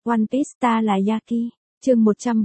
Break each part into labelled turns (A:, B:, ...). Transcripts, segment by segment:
A: One Piece ta là Yaki. Chương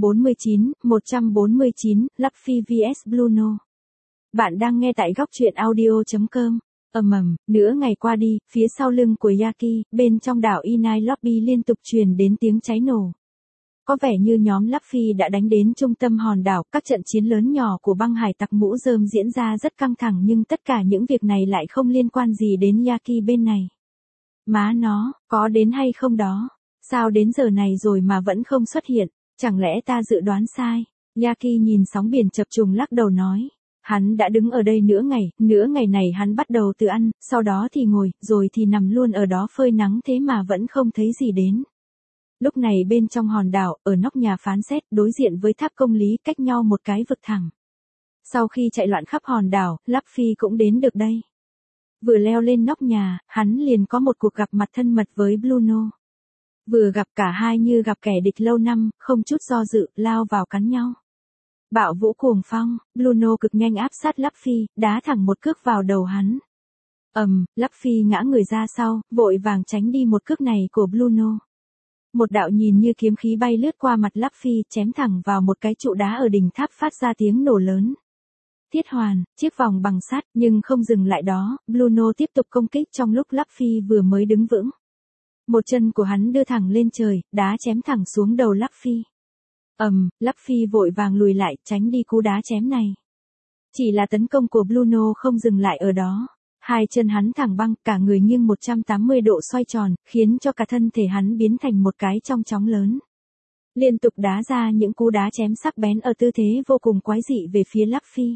A: 149, Luffy vs Blueno. Bạn đang nghe tại góc truyện audio.com. Nửa ngày qua đi, phía sau lưng của Yaki, bên trong đảo Inai Lobby liên tục truyền đến tiếng cháy nổ. Có vẻ như nhóm Luffy đã đánh đến trung tâm hòn đảo, các trận chiến lớn nhỏ của băng hải tặc mũ rơm diễn ra rất căng thẳng nhưng tất cả những việc này lại không liên quan gì đến Yaki bên này. Má nó, có đến hay không đó? Sao đến giờ này rồi mà vẫn không xuất hiện? Chẳng lẽ ta dự đoán sai? Yaki nhìn sóng biển chập trùng lắc đầu nói. Hắn đã đứng ở đây nửa ngày này hắn bắt đầu từ ăn, sau đó thì ngồi, rồi thì nằm luôn ở đó phơi nắng thế mà vẫn không thấy gì đến. Lúc này bên trong hòn đảo, ở nóc nhà phán xét, đối diện với tháp công lý cách nhau một cái vực thẳng. Sau khi chạy loạn khắp hòn đảo, Luffy cũng đến được đây. Vừa leo lên nóc nhà, hắn liền có một cuộc gặp mặt thân mật với Blueno. Vừa gặp cả hai như gặp kẻ địch lâu năm, không chút do dự, lao vào cắn nhau. Bạo vũ cuồng phong, Blueno cực nhanh áp sát Luffy, đá thẳng một cước vào đầu hắn. Luffy ngã người ra sau, vội vàng tránh đi một cước này của Blueno. Một đạo nhìn như kiếm khí bay lướt qua mặt Luffy, chém thẳng vào một cái trụ đá ở đỉnh tháp phát ra tiếng nổ lớn. Thiết hoàn, chiếc vòng bằng sắt, nhưng không dừng lại đó, Blueno tiếp tục công kích trong lúc Luffy vừa mới đứng vững. Một chân của hắn đưa thẳng lên trời, đá chém thẳng xuống đầu Luffy. Luffy vội vàng lùi lại, tránh đi cú đá chém này. Chỉ là tấn công của Blueno không dừng lại ở đó. Hai chân hắn thẳng băng, cả người nghiêng 180 độ xoay tròn, khiến cho cả thân thể hắn biến thành một cái trong chóng lớn. Liên tục đá ra những cú đá chém sắc bén ở tư thế vô cùng quái dị về phía Luffy.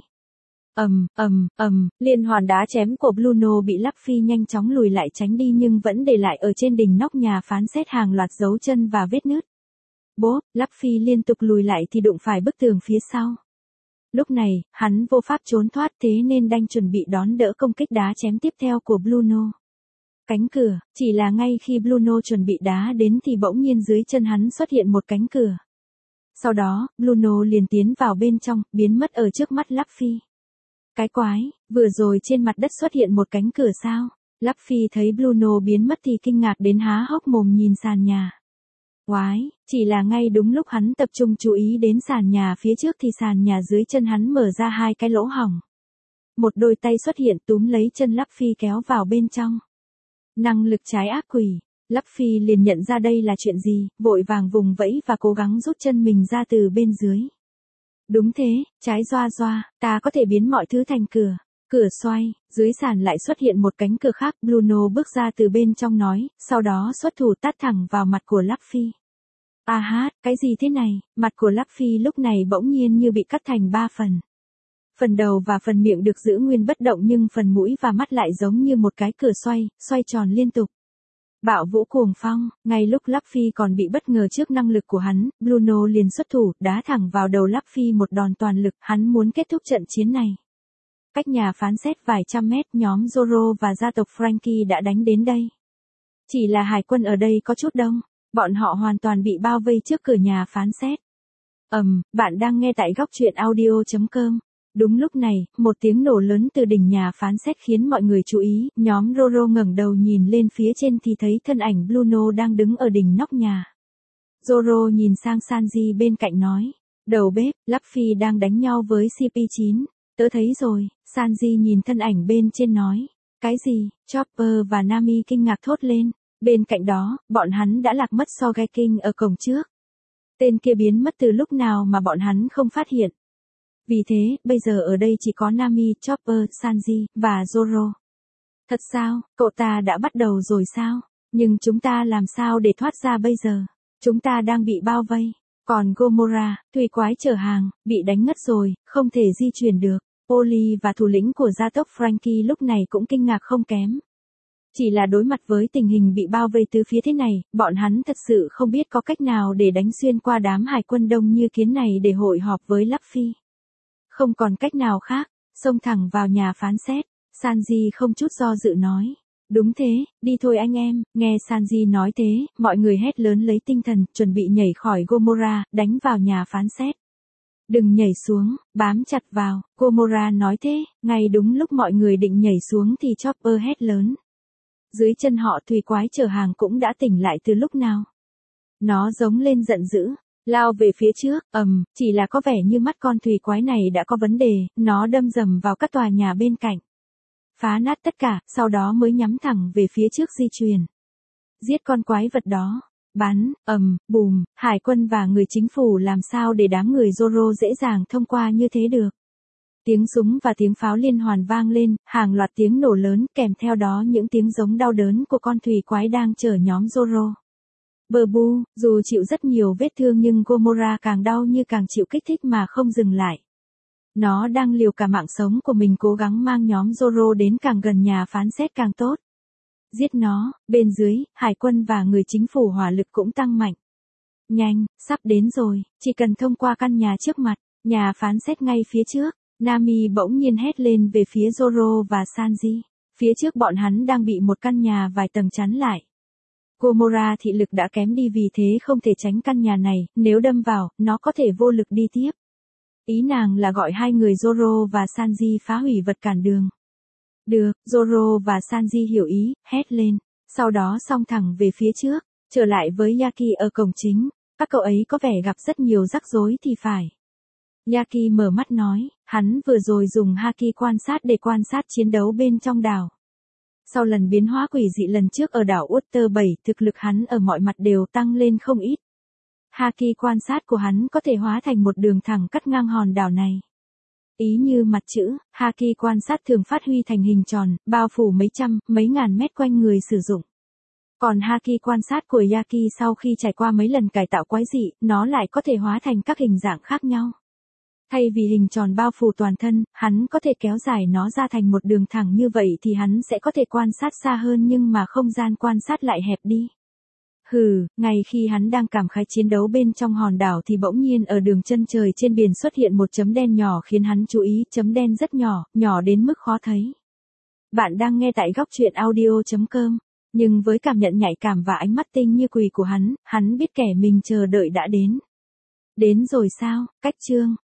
A: Liên hoàn đá chém của Blueno bị Luffy nhanh chóng lùi lại tránh đi nhưng vẫn để lại ở trên đỉnh nóc nhà phán xét hàng loạt dấu chân và vết nứt. Bốp, Luffy liên tục lùi lại thì đụng phải bức tường phía sau. Lúc này, hắn vô pháp trốn thoát thế nên đành chuẩn bị đón đỡ công kích đá chém tiếp theo của Blueno. Cánh cửa, chỉ là ngay khi Blueno chuẩn bị đá đến thì bỗng nhiên dưới chân hắn xuất hiện một cánh cửa. Sau đó, Blueno liền tiến vào bên trong, biến mất ở trước mắt Luffy. Cái quái, vừa rồi trên mặt đất xuất hiện một cánh cửa sao? Luffy thấy Blueno biến mất thì kinh ngạc đến há hốc mồm nhìn sàn nhà. Quái, chỉ là ngay đúng lúc hắn tập trung chú ý đến sàn nhà phía trước thì sàn nhà dưới chân hắn mở ra hai cái lỗ hổng. Một đôi tay xuất hiện túm lấy chân Luffy kéo vào bên trong. Năng lực trái ác quỷ, Luffy liền nhận ra đây là chuyện gì, vội vàng vùng vẫy và cố gắng rút chân mình ra từ bên dưới. Đúng thế, trái doa, ta có thể biến mọi thứ thành cửa. Cửa xoay, dưới sàn lại xuất hiện một cánh cửa khác, Blueno bước ra từ bên trong nói, sau đó xuất thủ tát thẳng vào mặt của Luffy. Cái gì thế này? Mặt của Luffy lúc này bỗng nhiên như bị cắt thành 3 phần. Phần đầu và phần miệng được giữ nguyên bất động nhưng phần mũi và mắt lại giống như một cái cửa xoay tròn liên tục. Bạo vũ cuồng phong, ngay lúc Luffy còn bị bất ngờ trước năng lực của hắn, Blueno liền xuất thủ, đá thẳng vào đầu Luffy một đòn toàn lực, hắn muốn kết thúc trận chiến này. Cách nhà phán xét vài trăm mét, nhóm Zoro và gia tộc Franky đã đánh đến đây. Chỉ là hải quân ở đây có chút đông, bọn họ hoàn toàn bị bao vây trước cửa nhà phán xét. Bạn đang nghe tại góc truyện audio.com. Đúng lúc này, một tiếng nổ lớn từ đỉnh nhà phán xét khiến mọi người chú ý, nhóm Zoro ngẩng đầu nhìn lên phía trên thì thấy thân ảnh Blueno đang đứng ở đỉnh nóc nhà. Zoro nhìn sang Sanji bên cạnh nói, đầu bếp, Luffy đang đánh nhau với CP9. Tớ thấy rồi, Sanji nhìn thân ảnh bên trên nói. Cái gì? Chopper và Nami kinh ngạc thốt lên. Bên cạnh đó, bọn hắn đã lạc mất Sogeking ở cổng trước. Tên kia biến mất từ lúc nào mà bọn hắn không phát hiện. Vì thế, bây giờ ở đây chỉ có Nami, Chopper, Sanji, và Zoro. Thật sao, cậu ta đã bắt đầu rồi sao? Nhưng chúng ta làm sao để thoát ra bây giờ? Chúng ta đang bị bao vây. Còn Gomora, thủy quái chở hàng, bị đánh ngất rồi, không thể di chuyển được. Oli và thủ lĩnh của gia tộc Franky lúc này cũng kinh ngạc không kém. Chỉ là đối mặt với tình hình bị bao vây từ phía thế này, bọn hắn thật sự không biết có cách nào để đánh xuyên qua đám hải quân đông như kiến này để hội họp với Luffy. Không còn cách nào khác, xông thẳng vào nhà phán xét, Sanji không chút do dự nói. Đúng thế, đi thôi anh em, nghe Sanji nói thế, mọi người hét lớn lấy tinh thần, chuẩn bị nhảy khỏi Gomora, đánh vào nhà phán xét. Đừng nhảy xuống, bám chặt vào, Gomora nói thế, ngay đúng lúc mọi người định nhảy xuống thì Chopper hét lớn. Dưới chân họ thủy quái chở hàng cũng đã tỉnh lại từ lúc nào. Nó giống lên giận dữ, lao về phía trước, chỉ là có vẻ như mắt con thủy quái này đã có vấn đề, nó đâm dầm vào các tòa nhà bên cạnh. Phá nát tất cả, sau đó mới nhắm thẳng về phía trước di chuyển. Giết con quái vật đó. Bắn, bùm, hải quân và người chính phủ làm sao để đám người Zoro dễ dàng thông qua như thế được. Tiếng súng và tiếng pháo liên hoàn vang lên, hàng loạt tiếng nổ lớn kèm theo đó những tiếng giống đau đớn của con thủy quái đang chở nhóm Zoro. Bờ bu, dù chịu rất nhiều vết thương nhưng Gomora càng đau như càng chịu kích thích mà không dừng lại. Nó đang liều cả mạng sống của mình cố gắng mang nhóm Zoro đến càng gần nhà phán xét càng tốt. Giết nó, bên dưới, hải quân và người chính phủ hỏa lực cũng tăng mạnh. Nhanh, sắp đến rồi, chỉ cần thông qua căn nhà trước mặt, nhà phán xét ngay phía trước. Nami bỗng nhiên hét lên về phía Zoro và Sanji. Phía trước bọn hắn đang bị một căn nhà vài tầng chắn lại. Gomora thị lực đã kém đi vì thế không thể tránh căn nhà này, nếu đâm vào, nó có thể vô lực đi tiếp. Ý nàng là gọi hai người Zoro và Sanji phá hủy vật cản đường. Được, Zoro và Sanji hiểu ý, hét lên. Sau đó xông thẳng về phía trước, trở lại với Yaki ở cổng chính. Các cậu ấy có vẻ gặp rất nhiều rắc rối thì phải. Yaki mở mắt nói, hắn vừa rồi dùng Haki quan sát để quan sát chiến đấu bên trong đảo. Sau lần biến hóa quỷ dị lần trước ở đảo Water 7, thực lực hắn ở mọi mặt đều tăng lên không ít. Haki quan sát của hắn có thể hóa thành một đường thẳng cắt ngang hòn đảo này. Ý như mặt chữ, Haki quan sát thường phát huy thành hình tròn, bao phủ mấy trăm, mấy ngàn mét quanh người sử dụng. Còn Haki quan sát của Yaki sau khi trải qua mấy lần cải tạo quái dị, nó lại có thể hóa thành các hình dạng khác nhau. Thay vì hình tròn bao phủ toàn thân, hắn có thể kéo dài nó ra thành một đường thẳng như vậy thì hắn sẽ có thể quan sát xa hơn nhưng mà không gian quan sát lại hẹp đi. Ngay khi hắn đang cảm khái chiến đấu bên trong hòn đảo thì bỗng nhiên ở đường chân trời trên biển xuất hiện một chấm đen nhỏ khiến hắn chú ý, chấm đen rất nhỏ, nhỏ đến mức khó thấy. Bạn đang nghe tại góc truyện audio.com, nhưng với cảm nhận nhạy cảm và ánh mắt tinh như quỷ của hắn biết kẻ mình chờ đợi đã đến. Đến rồi sao, cách chương.